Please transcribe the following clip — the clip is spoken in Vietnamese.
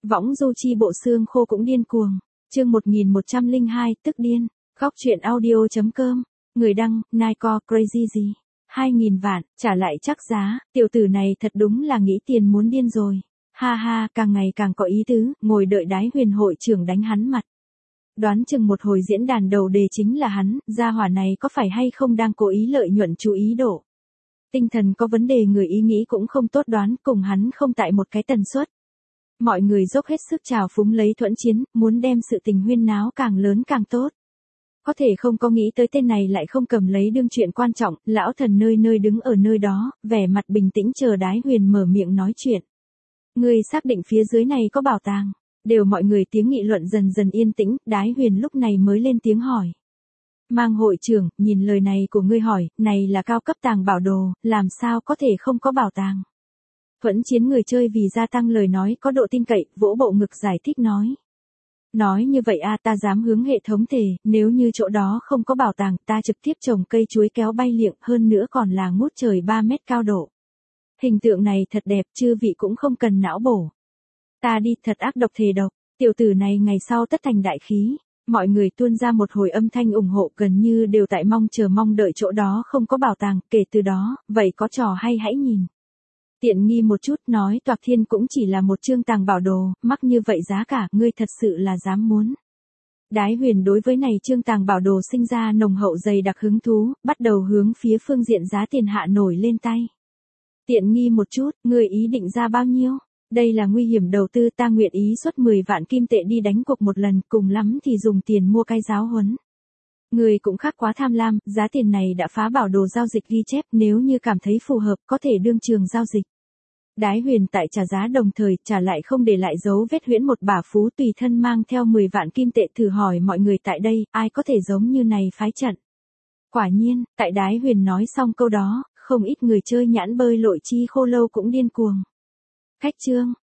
Võng du chi bộ xương khô cũng điên cuồng. Chương 1102, tức điên. Góc truyện audio.com. Người đăng, Nike Crazy gì? 2.000 vạn, trả lại chắc giá, tiểu tử này thật đúng là nghĩ tiền muốn điên rồi. Ha ha, càng ngày càng có ý tứ, ngồi đợi Đái Huyền hội trưởng đánh hắn mặt. Đoán chừng một hồi diễn đàn đầu đề chính là hắn, gia hỏa này có phải hay không đang cố ý lợi nhuận chú ý độ. Tinh thần có vấn đề, người ý nghĩ cũng không tốt, đoán cùng hắn không tại một cái tần suất. Mọi người dốc hết sức trào phúng lấy thuẫn chiến, muốn đem sự tình huyên náo càng lớn càng tốt. Có thể không có nghĩ tới tên này lại không cầm lấy đương chuyện quan trọng, lão thần nơi nơi đứng ở nơi đó, vẻ mặt bình tĩnh chờ Đái Huyền mở miệng nói chuyện. Người xác định phía dưới này có bảo tàng. Đều mọi người tiếng nghị luận dần dần yên tĩnh, Đái Huyền lúc này mới lên tiếng hỏi. Mang hội trưởng, nhìn lời này của ngươi hỏi, này là cao cấp tàng bảo đồ, làm sao có thể không có bảo tàng. Thuẫn chiến người chơi vì gia tăng lời nói có độ tin cậy, vỗ bộ ngực giải thích nói. Nói như vậy ta dám hướng hệ thống thề, nếu như chỗ đó không có bảo tàng, ta trực tiếp trồng cây chuối kéo bay liệng, hơn nữa còn là ngút trời 3 mét cao độ. Hình tượng này thật đẹp, chư vị cũng không cần não bổ. Ta đi, thật ác độc thề độc, tiểu tử này ngày sau tất thành đại khí. Mọi người tuôn ra một hồi âm thanh ủng hộ, gần như đều tại mong đợi chỗ đó không có bảo tàng, kể từ đó, vậy có trò hay hãy nhìn. Tiện nghi một chút, nói Toạc Thiên cũng chỉ là một chương tàng bảo đồ, mắc như vậy giá cả, ngươi thật sự là dám muốn. Đái Huyền đối với này chương tàng bảo đồ sinh ra nồng hậu dày đặc hứng thú, bắt đầu hướng phía phương diện giá tiền hạ nổi lên tay. Tiện nghi một chút, ngươi ý định ra bao nhiêu? Đây là nguy hiểm đầu tư, ta nguyện ý xuất 10 vạn kim tệ đi đánh cuộc một lần, cùng lắm thì dùng tiền mua cái giáo huấn. Người cũng khác quá tham lam, giá tiền này đã phá bảo đồ giao dịch ghi chép, nếu như cảm thấy phù hợp có thể đương trường giao dịch. Đái Huyền tại trả giá đồng thời trả lại không để lại dấu vết, huyễn một bả phú tùy thân mang theo 10 vạn kim tệ, thử hỏi mọi người tại đây, ai có thể giống như này phái trận. Quả nhiên, tại Đái Huyền nói xong câu đó, không ít người chơi nhãn bơi lội chi khô lâu cũng điên cuồng. Khách trương,